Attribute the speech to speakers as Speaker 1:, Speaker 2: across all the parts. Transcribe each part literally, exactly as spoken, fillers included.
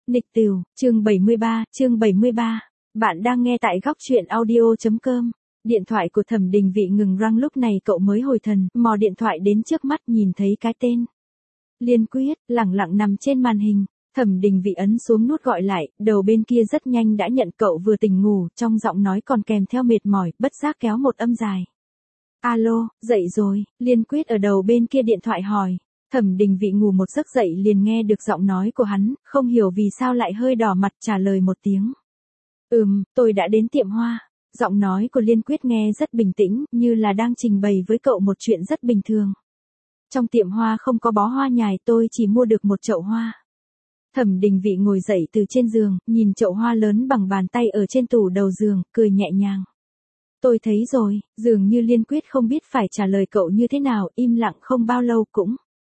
Speaker 1: Nịch tửu, chương bảy mươi ba, chương bảy mươi ba. Bạn đang nghe tại góc truyện audio.com. Điện thoại của Thẩm Đình Vị ngừng răng, lúc này cậu mới hồi thần, mò điện thoại đến trước mắt, nhìn thấy cái tên Liên Quyết lẳng lặng nằm trên màn hình. Thẩm Đình Vị ấn xuống nút gọi lại, đầu bên kia rất nhanh đã nhận cậu vừa tỉnh ngủ, trong giọng nói còn kèm theo mệt mỏi, bất giác kéo một âm dài. Alo, dậy rồi, Liên Quyết ở đầu bên kia điện thoại hỏi. Thẩm Đình Vị ngủ một giấc dậy liền nghe được giọng nói của hắn, không hiểu vì sao lại hơi đỏ mặt trả lời một tiếng. Ừm, tôi đã đến tiệm hoa. Giọng nói của Liên Quyết nghe rất bình tĩnh, như là đang trình bày với cậu một chuyện rất bình thường. Trong tiệm hoa không có bó hoa nhài, tôi chỉ mua được một chậu hoa. Thẩm Đình Vị ngồi dậy từ trên giường, nhìn chậu hoa lớn bằng bàn tay ở trên tủ đầu giường, cười nhẹ nhàng. Tôi thấy rồi, dường như Liên Quyết không biết phải trả lời cậu như thế nào, im lặng không bao lâu cũng.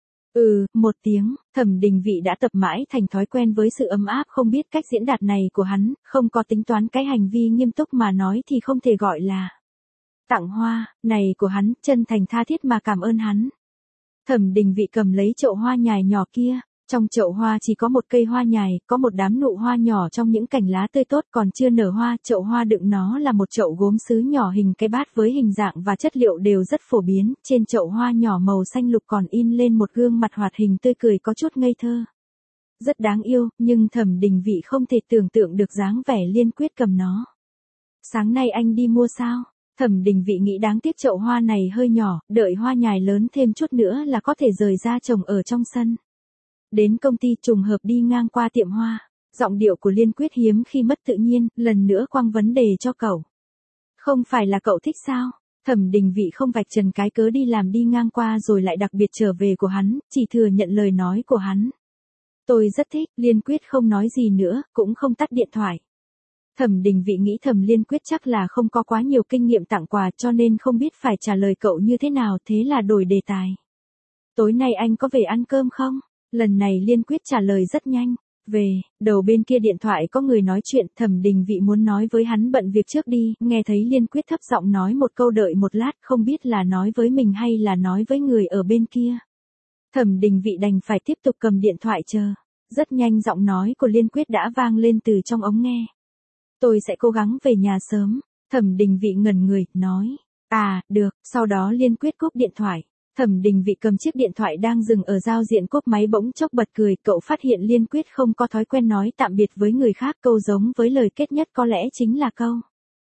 Speaker 1: Ừ, một tiếng. Thẩm Đình Vị đã tập mãi thành thói quen với sự ấm áp không biết cách diễn đạt này của hắn, không có tính toán cái hành vi nghiêm túc mà nói thì không thể gọi là tặng hoa, này của hắn, chân thành tha thiết mà cảm ơn hắn. Thẩm Đình Vị cầm lấy chậu hoa nhài nhỏ kia, trong chậu hoa chỉ có một cây hoa nhài, có một đám nụ hoa nhỏ trong những cành lá tươi tốt còn chưa nở hoa, chậu hoa đựng nó là một chậu gốm sứ nhỏ hình cái bát với hình dạng và chất liệu đều rất phổ biến, trên chậu hoa nhỏ màu xanh lục còn in lên một gương mặt hoạt hình tươi cười có chút ngây thơ. Rất đáng yêu, nhưng Thẩm Đình Vị không thể tưởng tượng được dáng vẻ Liên Quyết cầm nó. Sáng nay anh đi mua sao? Thẩm Đình Vị nghĩ đáng tiếc chậu hoa này hơi nhỏ, đợi hoa nhài lớn thêm chút nữa là có thể rời ra trồng ở trong sân. Đến công ty trùng hợp đi ngang qua tiệm hoa, giọng điệu của Liên Quyết hiếm khi mất tự nhiên, lần nữa quăng vấn đề cho cậu. Không phải là cậu thích sao? Thẩm Đình Vị không vạch trần cái cớ đi làm đi ngang qua rồi lại đặc biệt trở về của hắn, chỉ thừa nhận lời nói của hắn. Tôi rất thích, Liên Quyết không nói gì nữa, cũng không tắt điện thoại. Thẩm Đình Vị nghĩ thầm Liên Quyết chắc là không có quá nhiều kinh nghiệm tặng quà cho nên không biết phải trả lời cậu như thế nào, thế là đổi đề tài. Tối nay anh có về ăn cơm không? Lần này Liên Quyết trả lời rất nhanh. Về, đầu bên kia điện thoại có người nói chuyện, Thẩm Đình Vị muốn nói với hắn bận việc trước đi, nghe thấy Liên Quyết thấp giọng nói một câu đợi một lát, không biết là nói với mình hay là nói với người ở bên kia. Thẩm Đình Vị đành phải tiếp tục cầm điện thoại chờ. Rất nhanh giọng nói của Liên Quyết đã vang lên từ trong ống nghe. Tôi sẽ cố gắng về nhà sớm. Thẩm Đình Vị ngẩn người, nói. À, được, sau đó Liên Quyết cúp điện thoại. Thẩm Đình Vị cầm chiếc điện thoại đang dừng ở giao diện cốp máy bỗng chốc bật cười, cậu phát hiện Liên Quyết không có thói quen nói tạm biệt với người khác, câu giống với lời kết nhất có lẽ chính là câu.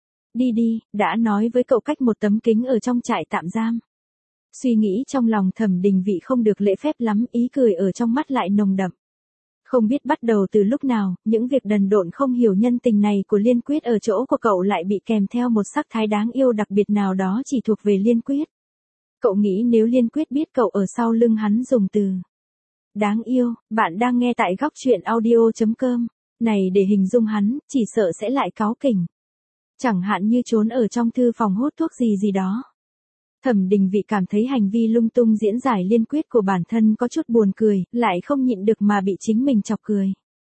Speaker 1: Đi đi, đã nói với cậu cách một tấm kính ở trong trại tạm giam. Suy nghĩ trong lòng Thẩm Đình Vị không được lễ phép lắm, ý cười ở trong mắt lại nồng đậm. Không biết bắt đầu từ lúc nào, những việc đần độn không hiểu nhân tình này của Liên Quyết ở chỗ của cậu lại bị kèm theo một sắc thái đáng yêu đặc biệt nào đó chỉ thuộc về Liên Quyết. Cậu nghĩ nếu Liên Quyết biết cậu ở sau lưng hắn dùng từ đáng yêu, bạn đang nghe tại góc truyện audio.com, này để hình dung hắn, chỉ sợ sẽ lại cáu kỉnh. Chẳng hạn như trốn ở trong thư phòng hút thuốc gì gì đó. Thẩm Đình Vị cảm thấy hành vi lung tung diễn giải Liên Quyết của bản thân có chút buồn cười, lại không nhịn được mà bị chính mình chọc cười.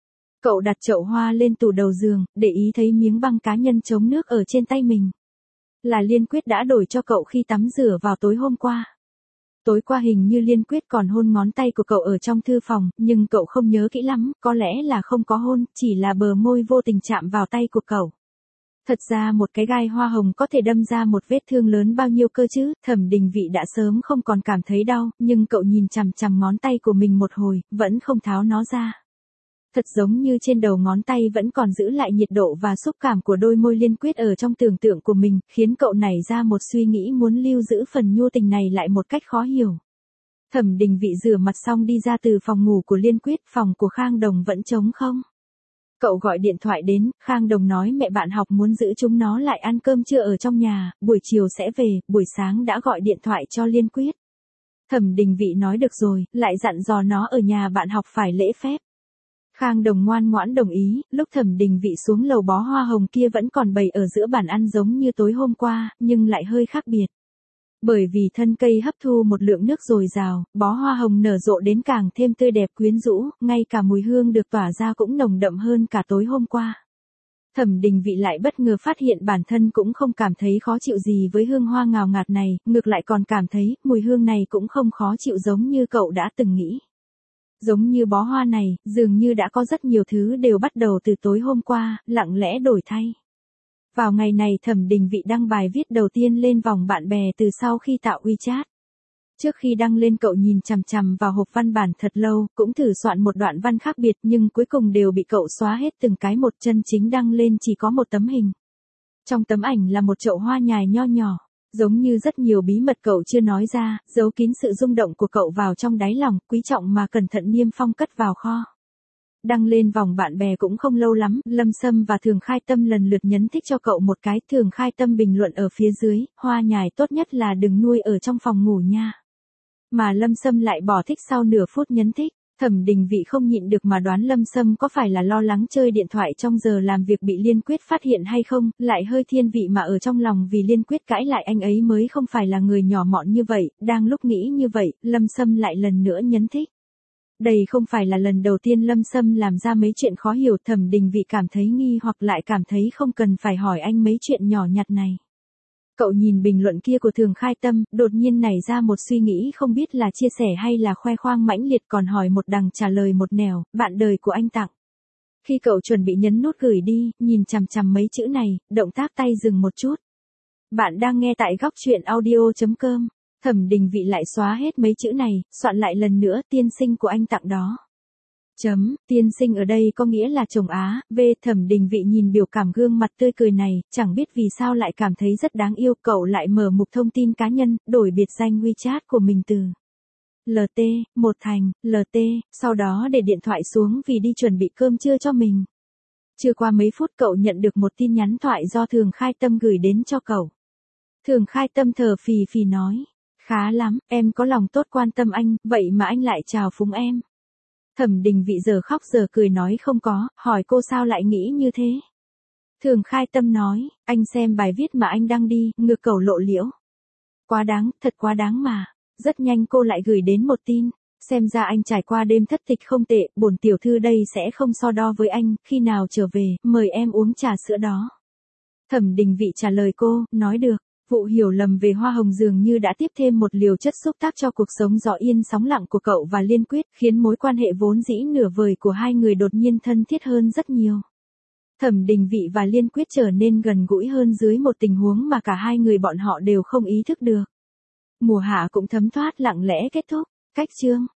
Speaker 1: Cậu đặt chậu hoa lên tủ đầu giường, để ý thấy miếng băng cá nhân chống nước ở trên tay mình. Là Liên Quyết đã đổi cho cậu khi tắm rửa vào tối hôm qua. Tối qua hình như Liên Quyết còn hôn ngón tay của cậu ở trong thư phòng, nhưng cậu không nhớ kỹ lắm, có lẽ là không có hôn, chỉ là bờ môi vô tình chạm vào tay của cậu. Thật ra một cái gai hoa hồng có thể đâm ra một vết thương lớn bao nhiêu cơ chứ, Thẩm Đình Vị đã sớm không còn cảm thấy đau, nhưng cậu nhìn chằm chằm ngón tay của mình một hồi, vẫn không tháo nó ra. Thật giống như trên đầu ngón tay vẫn còn giữ lại nhiệt độ và xúc cảm của đôi môi Liên Quyết ở trong tưởng tượng của mình, khiến cậu nảy ra một suy nghĩ muốn lưu giữ phần nhu tình này lại một cách khó hiểu. Thẩm Đình Vị rửa mặt xong đi ra từ phòng ngủ của Liên Quyết, phòng của Khang Đồng vẫn trống không. Cậu gọi điện thoại đến, Khang Đồng nói mẹ bạn học muốn giữ chúng nó lại ăn cơm trưa ở trong nhà, buổi chiều sẽ về, buổi sáng đã gọi điện thoại cho Liên Quyết. Thẩm Đình Vị nói được rồi, lại dặn dò nó ở nhà bạn học phải lễ phép. Khang Đồng ngoan ngoãn đồng ý, lúc Thẩm Đình Vị xuống lầu bó hoa hồng kia vẫn còn bày ở giữa bàn ăn giống như tối hôm qua, nhưng lại hơi khác biệt. Bởi vì thân cây hấp thu một lượng nước dồi dào, bó hoa hồng nở rộ đến càng thêm tươi đẹp quyến rũ, ngay cả mùi hương được tỏa ra cũng nồng đậm hơn cả tối hôm qua. Thẩm Đình Vị lại bất ngờ phát hiện bản thân cũng không cảm thấy khó chịu gì với hương hoa ngào ngạt này, ngược lại còn cảm thấy mùi hương này cũng không khó chịu giống như cậu đã từng nghĩ. Giống như bó hoa này, dường như đã có rất nhiều thứ đều bắt đầu từ tối hôm qua, lặng lẽ đổi thay. Vào ngày này Thẩm Đình Vị đăng bài viết đầu tiên lên vòng bạn bè từ sau khi tạo WeChat. Trước khi đăng lên cậu nhìn chằm chằm vào hộp văn bản thật lâu, cũng thử soạn một đoạn văn khác biệt nhưng cuối cùng đều bị cậu xóa hết từng cái một, chân chính đăng lên chỉ có một tấm hình. Trong tấm ảnh là một chậu hoa nhài nho nhỏ, giống như rất nhiều bí mật cậu chưa nói ra, giấu kín sự rung động của cậu vào trong đáy lòng, quý trọng mà cẩn thận niêm phong cất vào kho. Đăng lên vòng bạn bè cũng không lâu lắm, Lâm Sâm và Thường Khai Tâm lần lượt nhấn thích cho cậu một cái, Thường Khai Tâm bình luận ở phía dưới, hoa nhài tốt nhất là đừng nuôi ở trong phòng ngủ nha. Mà Lâm Sâm lại bỏ thích sau nửa phút nhấn thích. Thẩm Đình Vị không nhịn được mà đoán Lâm Sâm có phải là lo lắng chơi điện thoại trong giờ làm việc bị Liên Quyết phát hiện hay không, lại hơi thiên vị mà ở trong lòng vì Liên Quyết cãi lại anh ấy mới không phải là người nhỏ mọn như vậy, đang lúc nghĩ như vậy, Lâm Sâm lại lần nữa nhấn thích. Đây không phải là lần đầu tiên Lâm Sâm làm ra mấy chuyện khó hiểu, Thẩm Đình Vị cảm thấy nghi hoặc lại cảm thấy không cần phải hỏi anh mấy chuyện nhỏ nhặt này. Cậu nhìn bình luận kia của Thường Khai Tâm, đột nhiên nảy ra một suy nghĩ không biết là chia sẻ hay là khoe khoang mãnh liệt, còn hỏi một đằng trả lời một nẻo, bạn đời của anh tặng. Khi cậu chuẩn bị nhấn nút gửi đi, nhìn chằm chằm mấy chữ này, động tác tay dừng một chút. Bạn đang nghe tại góc truyện audio chấm com. Thẩm Đình Vị lại xóa hết mấy chữ này, soạn lại lần nữa, tiên sinh của anh tặng đó. Chấm, tiên sinh ở đây có nghĩa là chồng Á, v Thẩm Đình Vị nhìn biểu cảm gương mặt tươi cười này, chẳng biết vì sao lại cảm thấy rất đáng yêu, cậu lại mở mục thông tin cá nhân, đổi biệt danh WeChat của mình từ lờ tê, một thành, lờ tê, sau đó để điện thoại xuống vì đi chuẩn bị cơm trưa cho mình. Chưa qua mấy phút cậu nhận được một tin nhắn thoại do Thường Khai Tâm gửi đến cho cậu. Thường Khai Tâm thở phì phì nói, khá lắm, em có lòng tốt quan tâm anh, vậy mà anh lại chào phúng em. Thẩm Đình Vị giờ khóc giờ cười nói không có, hỏi cô sao lại nghĩ như thế. Thường Khai Tâm nói, anh xem bài viết mà anh đăng đi, ngược cẩu lộ liễu. Quá đáng, thật quá đáng mà. Rất nhanh cô lại gửi đến một tin, xem ra anh trải qua đêm thất tịch không tệ, bổn tiểu thư đây sẽ không so đo với anh, khi nào trở về, mời em uống trà sữa đó. Thẩm Đình Vị trả lời cô, nói được. Vụ hiểu lầm về hoa hồng dường như đã tiếp thêm một liều chất xúc tác cho cuộc sống gió yên sóng lặng của cậu và Liên Quyết, khiến mối quan hệ vốn dĩ nửa vời của hai người đột nhiên thân thiết hơn rất nhiều. Thẩm Đình Vị và Liên Quyết trở nên gần gũi hơn dưới một tình huống mà cả hai người bọn họ đều không ý thức được. Mùa hạ cũng thấm thoát lặng lẽ kết thúc. Cách chương